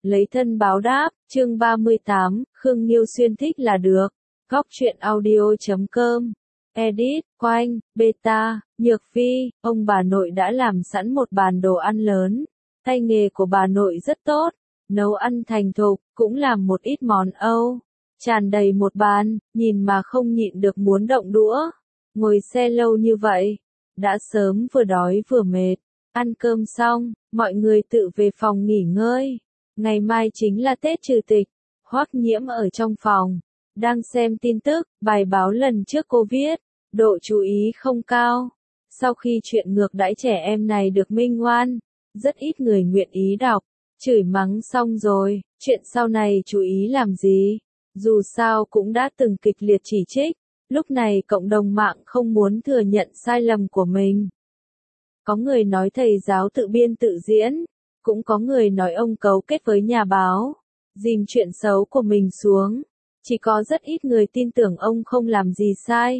lấy thân báo đáp, chương 38, Khương Nghiêu Xuyên thích là được. Góc truyện audio.com. Edit, Quanh, Beta, Nhược Vi, ông bà nội đã làm sẵn một bàn đồ ăn lớn. Tay nghề của bà nội rất tốt, nấu ăn thành thục, cũng làm một ít món Âu. Tràn đầy một bàn, nhìn mà không nhịn được muốn động đũa. Ngồi xe lâu như vậy, đã sớm vừa đói vừa mệt. Ăn cơm xong, mọi người tự về phòng nghỉ ngơi. Ngày mai chính là Tết trừ tịch. Hoắc Nhiễm ở trong phòng, đang xem tin tức, bài báo lần trước cô viết, độ chú ý không cao. Sau khi chuyện ngược đãi trẻ em này được minh oan, rất ít người nguyện ý đọc. Chửi mắng xong rồi, chuyện sau này chú ý làm gì? Dù sao cũng đã từng kịch liệt chỉ trích, lúc này cộng đồng mạng không muốn thừa nhận sai lầm của mình. Có người nói thầy giáo tự biên tự diễn, cũng có người nói ông cấu kết với nhà báo, dìm chuyện xấu của mình xuống. Chỉ có rất ít người tin tưởng ông không làm gì sai.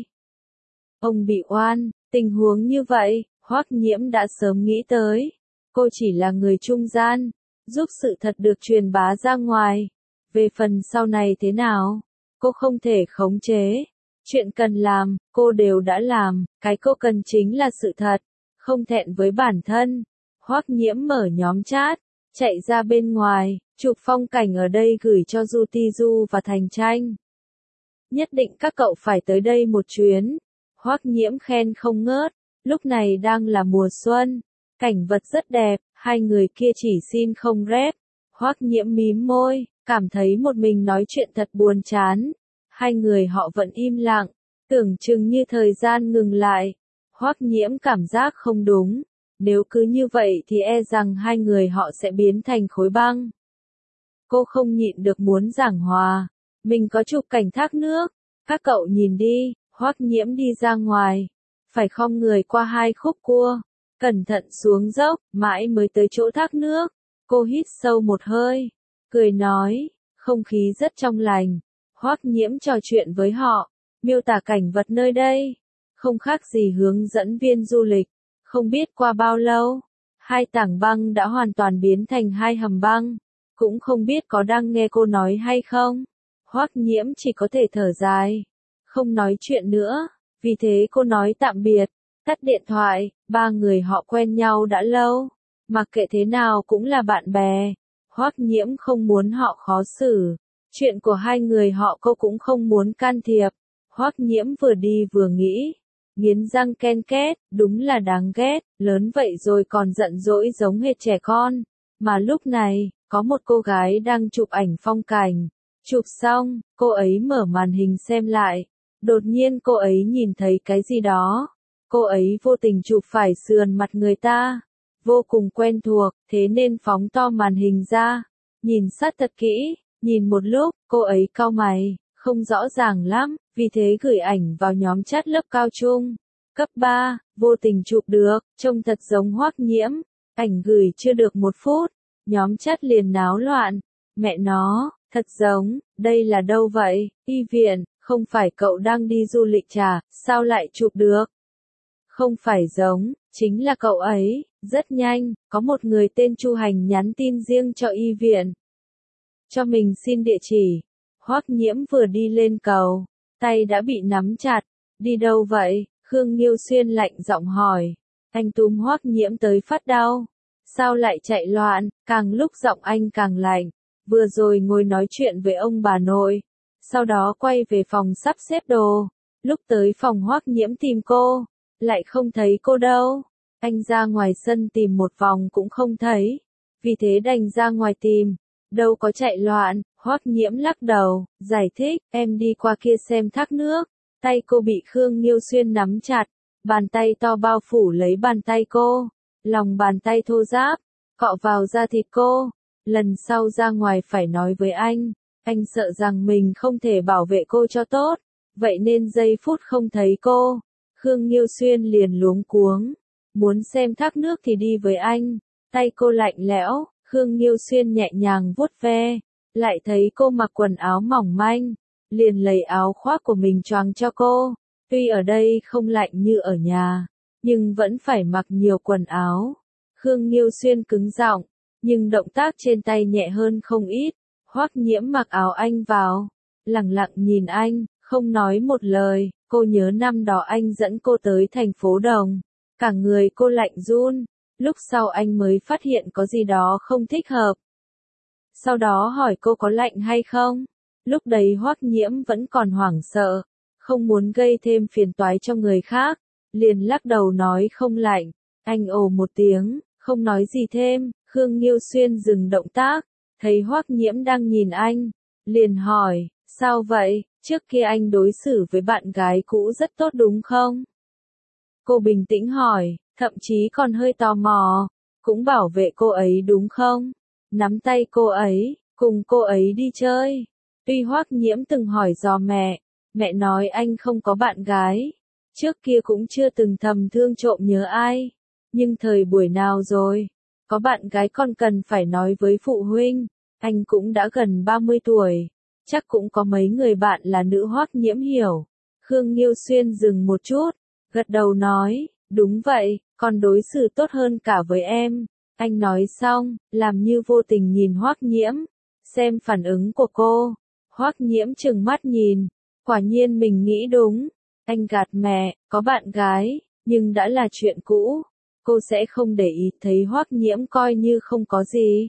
Ông bị oan, tình huống như vậy, Hoắc Nhiễm đã sớm nghĩ tới. Cô chỉ là người trung gian, giúp sự thật được truyền bá ra ngoài. Về phần sau này thế nào, cô không thể khống chế. Chuyện cần làm, cô đều đã làm, cái cô cần chính là sự thật, không thẹn với bản thân. Hoắc Nhiễm mở nhóm chat, chạy ra bên ngoài, chụp phong cảnh ở đây gửi cho Du Ti Du và Thành Tranh. Nhất định các cậu phải tới đây một chuyến. Hoắc Nhiễm khen không ngớt, lúc này đang là mùa xuân, cảnh vật rất đẹp, hai người kia chỉ xin không rep. Hoắc Nhiễm mím môi, cảm thấy một mình nói chuyện thật buồn chán. Hai người họ vẫn im lặng, tưởng chừng như thời gian ngừng lại. Hoắc Nhiễm cảm giác không đúng, nếu cứ như vậy thì e rằng hai người họ sẽ biến thành khối băng. Cô không nhịn được muốn giảng hòa, mình có chụp cảnh thác nước, các cậu nhìn đi. Hoắc Nhiễm đi ra ngoài, phải khom người qua hai khúc cua, cẩn thận xuống dốc, mãi mới tới chỗ thác nước. Cô hít sâu một hơi, cười nói, không khí rất trong lành. Hoắc Nhiễm trò chuyện với họ, miêu tả cảnh vật nơi đây, không khác gì hướng dẫn viên du lịch. Không biết qua bao lâu, hai tảng băng đã hoàn toàn biến thành hai hầm băng, cũng không biết có đang nghe cô nói hay không. Hoắc Nhiễm chỉ có thể thở dài, không nói chuyện nữa, vì thế cô nói tạm biệt, tắt điện thoại. Ba người họ quen nhau đã lâu, mặc kệ thế nào cũng là bạn bè. Hoắc Nhiễm không muốn họ khó xử, chuyện của hai người họ cô cũng không muốn can thiệp. Hoắc Nhiễm vừa đi vừa nghĩ, nghiến răng ken két, đúng là đáng ghét, lớn vậy rồi còn giận dỗi giống hệt trẻ con. Mà lúc này, có một cô gái đang chụp ảnh phong cảnh. Chụp xong, cô ấy mở màn hình xem lại. Đột nhiên cô ấy nhìn thấy cái gì đó. Cô ấy vô tình chụp phải sườn mặt người ta. Vô cùng quen thuộc, thế nên phóng to màn hình ra. Nhìn sát thật kỹ, nhìn một lúc, cô ấy cau mày, không rõ ràng lắm, vì thế gửi ảnh vào nhóm chat lớp cao trung. Cấp 3, vô tình chụp được, trông thật giống Hoắc Nhiễm. Ảnh gửi chưa được 1 phút, nhóm chat liền náo loạn. Mẹ nó, thật giống, đây là đâu vậy? Y viện, không phải cậu đang đi du lịch chả, sao lại chụp được? Không phải giống, chính là cậu ấy. Rất nhanh, có một người tên Chu Hành nhắn tin riêng cho Y viện. Cho mình xin địa chỉ. Hoắc Nhiễm vừa đi lên cầu, tay đã bị nắm chặt. Đi đâu vậy? Khương Nghiêu Xuyên lạnh giọng hỏi. Anh túm Hoắc Nhiễm tới phát đau. Sao lại chạy loạn? Càng lúc giọng anh càng lạnh. Vừa rồi ngồi nói chuyện với ông bà nội, sau đó quay về phòng sắp xếp đồ. Lúc tới phòng Hoắc Nhiễm tìm cô, lại không thấy cô đâu. Anh ra ngoài sân tìm một vòng cũng không thấy, vì thế đành ra ngoài tìm. Đâu có chạy loạn. Hoắc Nhiễm lắc đầu, giải thích, em đi qua kia xem thác nước. Tay cô bị Khương Nghiêu Xuyên nắm chặt, bàn tay to bao phủ lấy bàn tay cô, lòng bàn tay thô ráp, cọ vào da thịt cô. Lần sau ra ngoài phải nói với anh sợ rằng mình không thể bảo vệ cô cho tốt, vậy nên giây phút không thấy cô, Khương Nghiêu Xuyên liền luống cuống, muốn xem thác nước thì đi với anh. Tay cô lạnh lẽo, Khương Nghiêu Xuyên nhẹ nhàng vuốt ve, lại thấy cô mặc quần áo mỏng manh, liền lấy áo khoác của mình choàng cho cô. Tuy ở đây không lạnh như ở nhà, nhưng vẫn phải mặc nhiều quần áo. Khương Nghiêu Xuyên cứng giọng, nhưng động tác trên tay nhẹ hơn không ít. Hoắc Nhiễm mặc áo anh vào, lẳng lặng nhìn anh, không nói một lời. Cô nhớ năm đó anh dẫn cô tới thành phố Đồng, cả người cô lạnh run. Lúc sau anh mới phát hiện có gì đó không thích hợp. Sau đó hỏi cô có lạnh hay không. Lúc đấy Hoắc Nhiễm vẫn còn hoảng sợ, không muốn gây thêm phiền toái cho người khác, liền lắc đầu nói không lạnh. Anh ồ một tiếng, không nói gì thêm. Khương Nghiêu Xuyên dừng động tác, thấy Hoắc Nhiễm đang nhìn anh, liền hỏi, sao vậy, trước kia anh đối xử với bạn gái cũ rất tốt đúng không? Cô bình tĩnh hỏi, thậm chí còn hơi tò mò, cũng bảo vệ cô ấy đúng không? Nắm tay cô ấy, cùng cô ấy đi chơi. Tuy Hoắc Nhiễm từng hỏi dò mẹ nói anh không có bạn gái, trước kia cũng chưa từng thầm thương trộm nhớ ai, nhưng thời buổi nào rồi, có bạn gái còn cần phải nói với phụ huynh, anh cũng đã gần 30 tuổi, chắc cũng có mấy người bạn là nữ. Hoắc Nhiễm hiểu. Khương Nghiêu Xuyên dừng một chút, gật đầu nói, đúng vậy, còn đối xử tốt hơn cả với em. Anh nói xong, làm như vô tình nhìn Hoắc Nhiễm, xem phản ứng của cô. Hoắc Nhiễm trừng mắt nhìn, quả nhiên mình nghĩ đúng, anh gạt mẹ, có bạn gái, nhưng đã là chuyện cũ, cô sẽ không để ý. Thấy Hoắc Nhiễm coi như không có gì.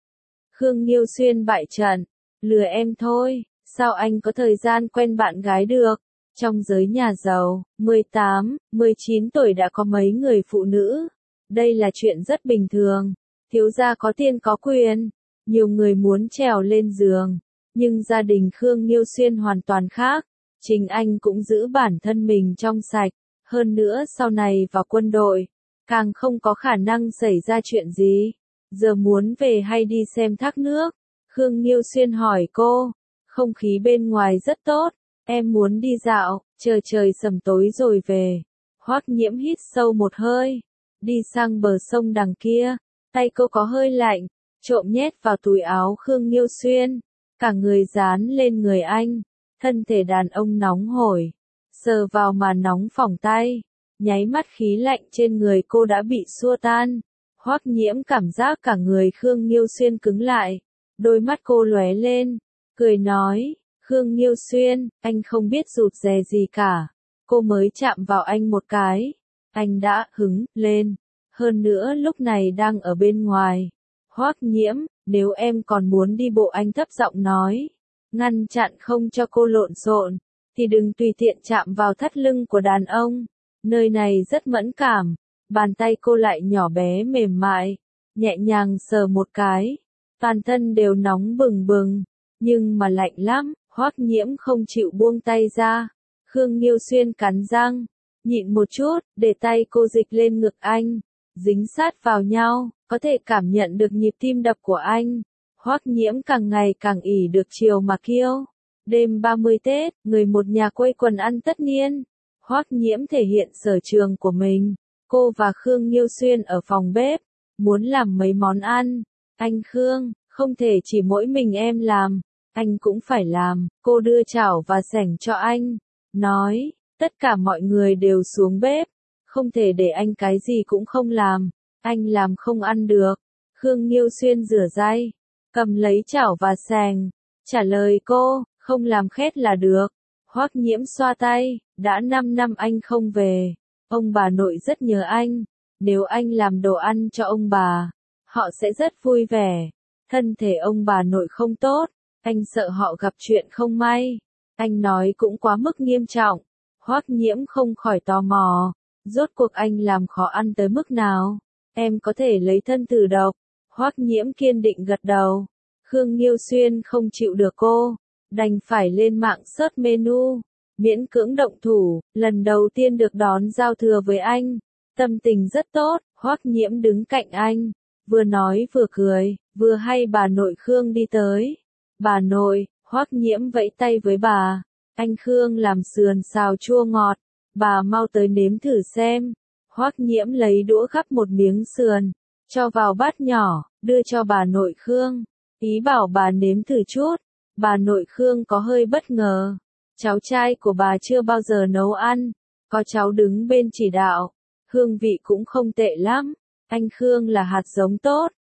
Khương Nghiêu Xuyên bại trận, lừa em thôi, sao anh có thời gian quen bạn gái được? Trong giới nhà giàu, 18, 19 tuổi đã có mấy người phụ nữ. Đây là chuyện rất bình thường. Thiếu gia có tiền có quyền, nhiều người muốn trèo lên giường. Nhưng gia đình Khương Nghiêu Xuyên hoàn toàn khác. Chính anh cũng giữ bản thân mình trong sạch. Hơn nữa sau này vào quân đội, càng không có khả năng xảy ra chuyện gì. Giờ muốn về hay đi xem thác nước? Khương Nghiêu Xuyên hỏi cô. Không khí bên ngoài rất tốt. Em muốn đi dạo, chờ trời sầm tối rồi về. Hoắc Nhiễm hít sâu một hơi, đi sang bờ sông đằng kia, tay cô có hơi lạnh, trộm nhét vào túi áo Khương Nghiêu Xuyên, cả người dán lên người anh, thân thể đàn ông nóng hổi, sờ vào mà nóng phỏng tay, nháy mắt khí lạnh trên người cô đã bị xua tan. Hoắc Nhiễm cảm giác cả người Khương Nghiêu Xuyên cứng lại, đôi mắt cô lóe lên, cười nói, Khương Nghiêu Xuyên, anh không biết rụt rè gì cả. Cô mới chạm vào anh một cái, anh đã hứng lên. Hơn nữa lúc này đang ở bên ngoài. Hoắc Nhiễm, nếu em còn muốn đi bộ, anh thấp giọng nói, ngăn chặn không cho cô lộn xộn, thì đừng tùy tiện chạm vào thắt lưng của đàn ông. Nơi này rất mẫn cảm. Bàn tay cô lại nhỏ bé mềm mại, nhẹ nhàng sờ một cái, toàn thân đều nóng bừng bừng, nhưng mà lạnh lắm. Hoắc Nhiễm không chịu buông tay ra. Khương Nghiêu Xuyên cắn răng, nhịn một chút, để tay cô dịch lên ngực anh, dính sát vào nhau, có thể cảm nhận được nhịp tim đập của anh. Hoắc Nhiễm càng ngày càng ỉ được chiều mà kiêu. Đêm 30 Tết, người một nhà quây quần ăn tất niên. Hoắc Nhiễm thể hiện sở trường của mình. Cô và Khương Nghiêu Xuyên ở phòng bếp, muốn làm mấy món ăn. Anh Khương, không thể chỉ mỗi mình em làm, anh cũng phải làm. Cô đưa chảo và sẻng cho anh, nói, tất cả mọi người đều xuống bếp, không thể để anh cái gì cũng không làm, anh làm không ăn được. Khương Nghiêu Xuyên rửa tay, cầm lấy chảo và sẻng, trả lời cô, không làm khét là được. Hoắc Nhiễm xoa tay, đã 5 năm anh không về, ông bà nội rất nhớ anh, nếu anh làm đồ ăn cho ông bà, họ sẽ rất vui vẻ. Thân thể ông bà nội không tốt, anh sợ họ gặp chuyện không may. Anh nói cũng quá mức nghiêm trọng. Hoắc Nhiễm không khỏi tò mò, rốt cuộc anh làm khó ăn tới mức nào? Em có thể lấy thân thử độc. Hoắc Nhiễm kiên định gật đầu. Khương Nghiêu Xuyên không chịu được cô, đành phải lên mạng search menu, miễn cưỡng động thủ. Lần đầu tiên được đón giao thừa với anh, tâm tình rất tốt. Hoắc Nhiễm đứng cạnh anh, vừa nói vừa cười, vừa hay bà nội Khương đi tới. Bà nội, Hoắc Nhiễm vẫy tay với bà, anh Khương làm sườn xào chua ngọt, bà mau tới nếm thử xem. Hoắc Nhiễm lấy đũa gắp một miếng sườn, cho vào bát nhỏ, đưa cho bà nội Khương, ý bảo bà nếm thử chút. Bà nội Khương có hơi bất ngờ, cháu trai của bà chưa bao giờ nấu ăn, có cháu đứng bên chỉ đạo, hương vị cũng không tệ lắm. Anh Khương là hạt giống tốt,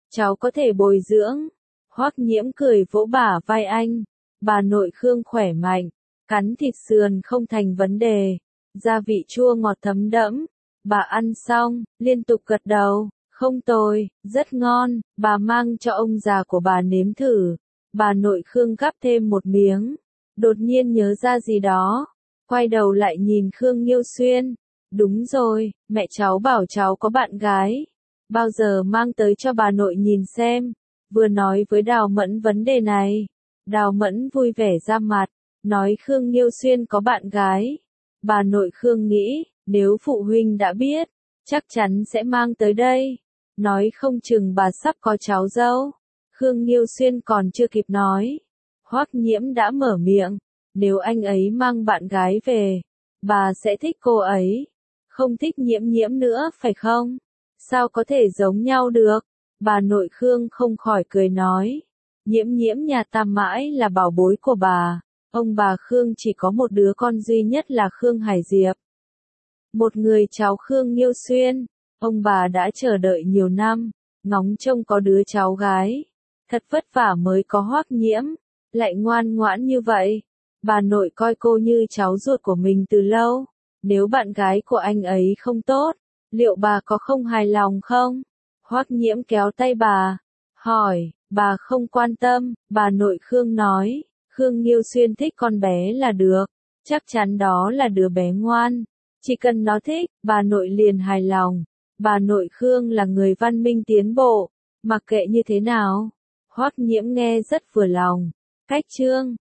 cháu có thể bồi dưỡng. Hoắc Nhiễm cười vỗ bả vai anh, bà nội Khương khỏe mạnh, cắn thịt sườn không thành vấn đề, gia vị chua ngọt thấm đẫm. Bà ăn xong, liên tục gật đầu, không tồi, rất ngon, bà mang cho ông già của bà nếm thử. Bà nội Khương gắp thêm một miếng, đột nhiên nhớ ra gì đó, quay đầu lại nhìn Khương Nghiêu Xuyên. Đúng rồi, mẹ cháu bảo cháu có bạn gái, bao giờ mang tới cho bà nội nhìn xem. Vừa nói với Đào Mẫn vấn đề này, Đào Mẫn vui vẻ ra mặt, nói Khương Nghiêu Xuyên có bạn gái. Bà nội Khương nghĩ, nếu phụ huynh đã biết, chắc chắn sẽ mang tới đây, nói không chừng bà sắp có cháu dâu. Khương Nghiêu Xuyên còn chưa kịp nói, Hoắc Nhiễm đã mở miệng, nếu anh ấy mang bạn gái về, bà sẽ thích cô ấy, không thích Nhiễm Nhiễm nữa phải không? Sao có thể giống nhau được? Bà nội Khương không khỏi cười nói, Nhiễm Nhiễm nhà ta mãi là bảo bối của bà, ông bà Khương chỉ có một đứa con duy nhất là Khương Hải Diệp. Một người cháu Khương Nghiêu Xuyên, ông bà đã chờ đợi nhiều năm, ngóng trông có đứa cháu gái, thật vất vả mới có Hoắc Nhiễm, lại ngoan ngoãn như vậy. Bà nội coi cô như cháu ruột của mình từ lâu, nếu bạn gái của anh ấy không tốt, liệu bà có không hài lòng không? Hoắc Nhiễm kéo tay bà, hỏi, bà không quan tâm, bà nội Khương nói, Khương Nghiêu Xuyên thích con bé là được, chắc chắn đó là đứa bé ngoan, chỉ cần nó thích, bà nội liền hài lòng. Bà nội Khương là người văn minh tiến bộ, mặc kệ như thế nào, Hoắc Nhiễm nghe rất vừa lòng. Cách chương